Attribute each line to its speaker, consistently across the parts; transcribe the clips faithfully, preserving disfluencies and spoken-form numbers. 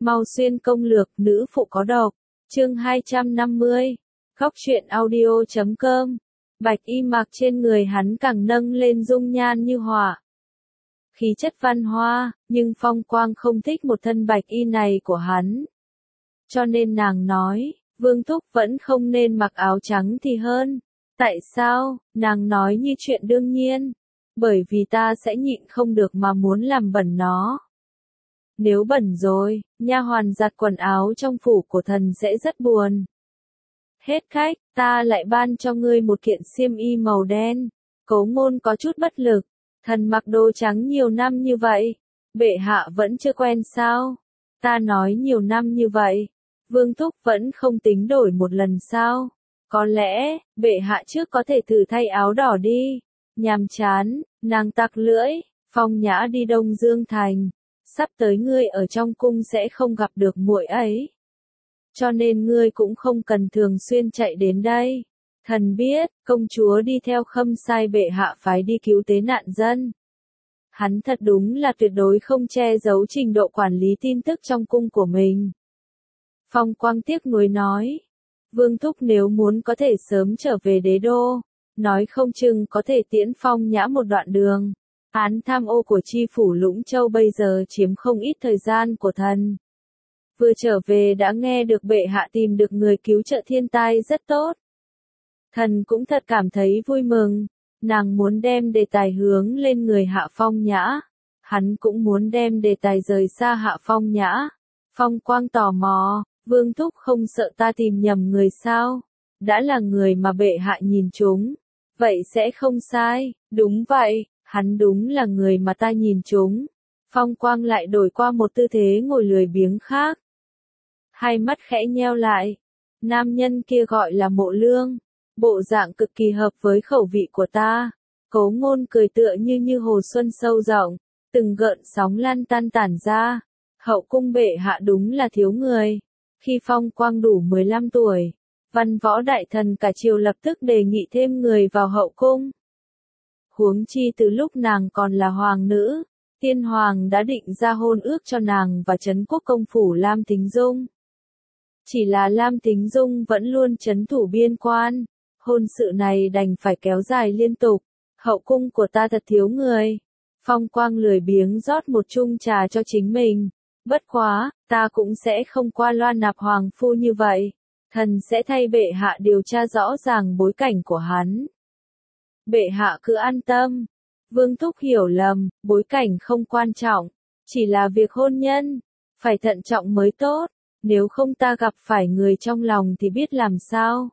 Speaker 1: Mau xuyên công lược, nữ phụ có độc. Chương hai trăm năm mươi. Góc truyện audio chấm com. Bạch y mặc trên người hắn càng nâng lên dung nhan như hỏa. Khí chất văn hoa, nhưng Phong Quang không thích một thân bạch y này của hắn. Cho nên nàng nói, Vương Thúc vẫn không nên mặc áo trắng thì hơn. Tại sao? Nàng nói như chuyện đương nhiên. Bởi vì ta sẽ nhịn không được mà muốn làm bẩn nó. Nếu bẩn rồi, nha hoàn giặt quần áo trong phủ của thần sẽ rất buồn. Hết khách, ta lại ban cho ngươi một kiện xiêm y màu đen. Cố Ngôn có chút bất lực. Thần mặc đồ trắng nhiều năm như vậy, bệ hạ vẫn chưa quen sao? Ta nói nhiều năm như vậy, Vương Thúc vẫn không tính đổi một lần sao? Có lẽ, bệ hạ trước có thể thử thay áo đỏ đi. Nhàm chán, nàng tặc lưỡi, Phong Nhã đi Đông Dương Thành. Sắp tới ngươi ở trong cung sẽ không gặp được muội ấy. Cho nên ngươi cũng không cần thường xuyên chạy đến đây. Thần biết, công chúa đi theo Khâm Sai bệ hạ phái đi cứu tế nạn dân. Hắn thật đúng là tuyệt đối không che giấu trình độ quản lý tin tức trong cung của mình. Phong Quang tiếc nuối nói. Vương Thúc nếu muốn có thể sớm trở về đế đô, nói không chừng có thể tiễn Phong Nhã một đoạn đường. Án tham ô của chi phủ Lũng Châu bây giờ chiếm không ít thời gian của thần. Vừa trở về đã nghe được bệ hạ tìm được người cứu trợ thiên tai rất tốt. Thần cũng thật cảm thấy vui mừng. Nàng muốn đem đề tài hướng lên người Hạ Phong Nhã. Hắn cũng muốn đem đề tài rời xa Hạ Phong Nhã. Phong Quang tò mò, Vương Thúc không sợ ta tìm nhầm người sao? Đã là người mà bệ hạ nhìn trúng. Vậy sẽ không sai, đúng vậy, hắn đúng là người mà ta nhìn trúng. Phong Quang lại đổi qua một tư thế ngồi lười biếng khác. Hai mắt khẽ nheo lại. Nam nhân kia gọi là Mộ Lương. Bộ dạng cực kỳ hợp với khẩu vị của ta. Cố Ngôn cười tựa như như hồ xuân sâu rộng, từng gợn sóng lan tan tản ra. Hậu cung bệ hạ đúng là thiếu người. Khi Phong Quang đủ mười lăm tuổi, văn võ đại thần cả triều lập tức đề nghị thêm người vào hậu cung. Huống chi từ lúc nàng còn là hoàng nữ, tiên hoàng đã định ra hôn ước cho nàng và trấn quốc công phủ Lam Tính Dung. Chỉ là Lam Tính Dung vẫn luôn trấn thủ biên quan. Hôn sự này đành phải kéo dài liên tục. Hậu cung của ta thật thiếu người. Phong Quang lười biếng rót một chung trà cho chính mình. Bất quá, ta cũng sẽ không qua loa nạp hoàng phu như vậy. Thần sẽ thay bệ hạ điều tra rõ ràng bối cảnh của hắn. Bệ hạ cứ an tâm. Vương Thúc hiểu lầm, bối cảnh không quan trọng. Chỉ là việc hôn nhân. Phải thận trọng mới tốt. Nếu không ta gặp phải người trong lòng thì biết làm sao.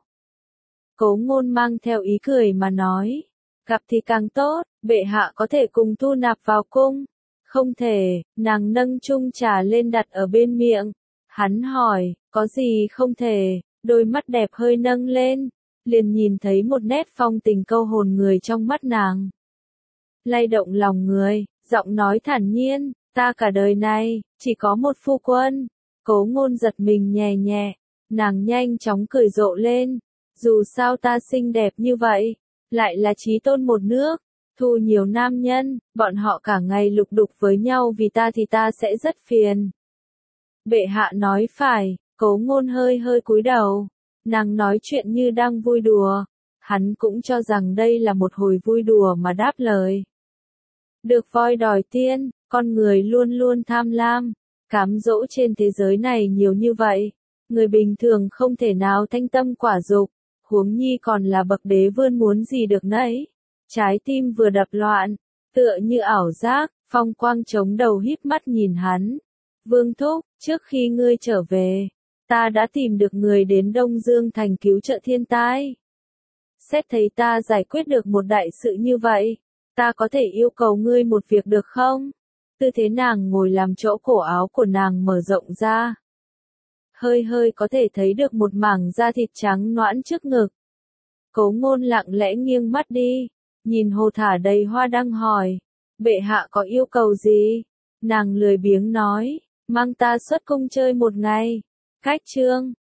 Speaker 1: Cố Ngôn mang theo ý cười mà nói. Gặp thì càng tốt, bệ hạ có thể cùng thu nạp vào cung. Không thể, nàng nâng chung trà lên đặt ở bên miệng. Hắn hỏi, có gì không thể, đôi mắt đẹp hơi nâng lên. Liền nhìn thấy một nét phong tình câu hồn người trong mắt nàng. Lay động lòng người, giọng nói thản nhiên, ta cả đời này, chỉ có một phu quân. Cố Ngôn giật mình nhẹ nhẹ, nàng nhanh chóng cười rộ lên. Dù sao ta xinh đẹp như vậy, lại là chí tôn một nước, thu nhiều nam nhân, bọn họ cả ngày lục đục với nhau vì ta thì ta sẽ rất phiền. Bệ hạ nói phải, Cố Ngôn hơi hơi cúi đầu, nàng nói chuyện như đang vui đùa, hắn cũng cho rằng đây là một hồi vui đùa mà đáp lời. Được voi đòi tiên, con người luôn luôn tham lam, cám dỗ trên thế giới này nhiều như vậy, người bình thường không thể nào thanh tâm quả dục. Huống nhi còn là bậc đế vương muốn gì được nấy. Trái tim vừa đập loạn, tựa như ảo giác, Phong Quang chống đầu híp mắt nhìn hắn. Vương Thúc, trước khi ngươi trở về, ta đã tìm được người đến Đông Dương Thành cứu trợ thiên tai. Xét thấy ta giải quyết được một đại sự như vậy, ta có thể yêu cầu ngươi một việc được không? Tư thế nàng ngồi làm chỗ cổ áo của nàng mở rộng ra. Hơi hơi có thể thấy được một mảng da thịt trắng nõn trước ngực. Cố Ngôn lặng lẽ nghiêng mắt đi, nhìn hồ thả đầy hoa đăng hỏi, bệ hạ có yêu cầu gì? Nàng lười biếng nói, mang ta xuất cung chơi một ngày. Cách chương,